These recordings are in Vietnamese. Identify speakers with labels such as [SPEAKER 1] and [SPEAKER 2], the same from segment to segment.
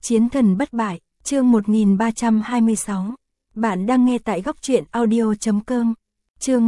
[SPEAKER 1] Chiến thần bất bại, chương 1326. Bạn đang nghe tại góc truyện audio.com. Chương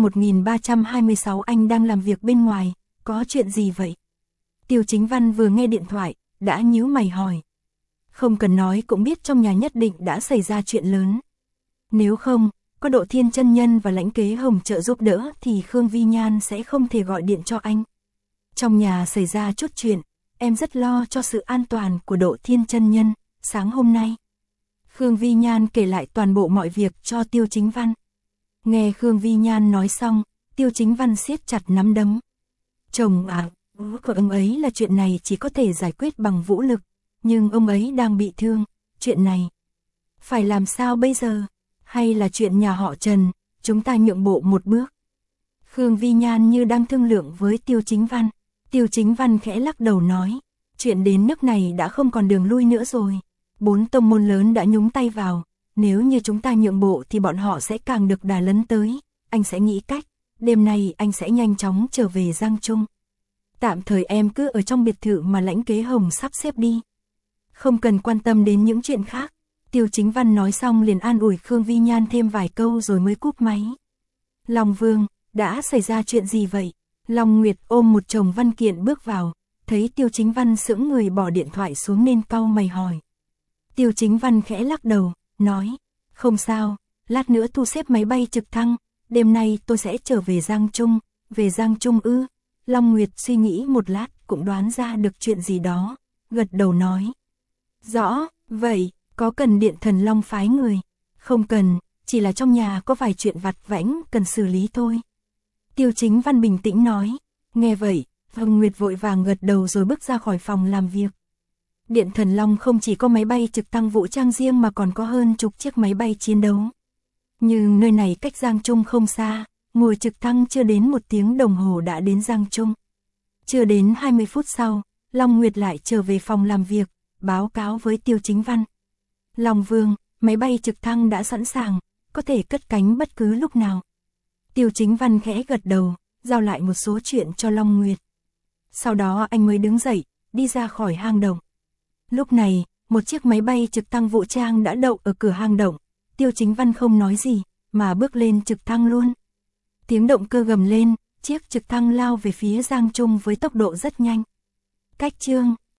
[SPEAKER 1] 1326. Anh đang làm việc bên ngoài, có chuyện gì vậy? Tiêu Chính Văn vừa nghe điện thoại, đã nhíu mày hỏi. Không cần nói cũng biết trong nhà nhất định đã xảy ra chuyện lớn. Nếu không, có Độ Thiên chân nhân và Lãnh Kế Hồng trợ giúp đỡ thì Khương Vi Nhan sẽ không thể gọi điện cho anh. Trong nhà xảy ra chút chuyện, em rất lo cho sự an toàn của Độ Thiên chân nhân. Sáng hôm nay, Khương Vi Nhan kể lại toàn bộ mọi việc cho Tiêu Chính Văn. Nghe Khương Vi Nhan nói xong, Tiêu Chính Văn siết chặt nắm đấm. Chồng à, của ông ấy là chuyện này chỉ có thể giải quyết bằng vũ lực, nhưng ông ấy đang bị thương, chuyện này phải làm sao bây giờ? Hay là chuyện nhà họ Trần, chúng ta nhượng bộ một bước? Khương Vi Nhan như đang thương lượng với Tiêu Chính Văn. Tiêu Chính Văn khẽ lắc đầu nói, chuyện đến nước này đã không còn đường lui nữa rồi. 4 tông môn lớn đã nhúng tay vào, nếu như chúng ta nhượng bộ thì bọn họ sẽ càng được đà lấn tới, anh sẽ nghĩ cách, đêm nay anh sẽ nhanh chóng trở về Giang Trung. Tạm thời em cứ ở trong biệt thự mà Lãnh Kế Hồng sắp xếp đi. Không cần quan tâm đến những chuyện khác. Tiêu Chính Văn nói xong liền an ủi Khương Vi Nhan thêm vài câu rồi mới cúp máy. Long Vương, đã xảy ra chuyện gì vậy? Long Nguyệt ôm một chồng văn kiện bước vào, thấy Tiêu Chính Văn sững người bỏ điện thoại xuống nên cau mày hỏi. Tiêu Chính Văn khẽ lắc đầu, nói, không sao, lát nữa thu xếp máy bay trực thăng, đêm nay tôi sẽ trở về Giang Trung. Về Giang Trung ư? Long Nguyệt suy nghĩ một lát cũng đoán ra được chuyện gì đó, gật đầu nói. Rõ, vậy, có cần Điện Thần Long phái người? Không cần, chỉ là trong nhà có vài chuyện vặt vãnh cần xử lý thôi. Tiêu Chính Văn bình tĩnh nói. Nghe vậy, Hồng Nguyệt vội vàng gật đầu rồi bước ra khỏi phòng làm việc. Điện Thần Long không chỉ có máy bay trực thăng vũ trang riêng mà còn có hơn chục chiếc máy bay chiến đấu. Nhưng nơi này cách Giang Trung không xa, ngồi trực thăng chưa đến 1 tiếng đồng hồ đã đến Giang Trung. Chưa đến 20 phút sau, Long Nguyệt lại trở về phòng làm việc, báo cáo với Tiêu Chính Văn. Long Vương, máy bay trực thăng đã sẵn sàng, có thể cất cánh bất cứ lúc nào. Tiêu Chính Văn khẽ gật đầu, giao lại một số chuyện cho Long Nguyệt. Sau đó anh mới đứng dậy, đi ra khỏi hang động. Lúc này, một chiếc máy bay trực thăng vũ trang đã đậu ở cửa hang động. Tiêu Chính Văn không nói gì, mà bước lên trực thăng luôn. Tiếng động cơ gầm lên, chiếc trực thăng lao về phía Giang Trung với tốc độ rất nhanh. Cách chương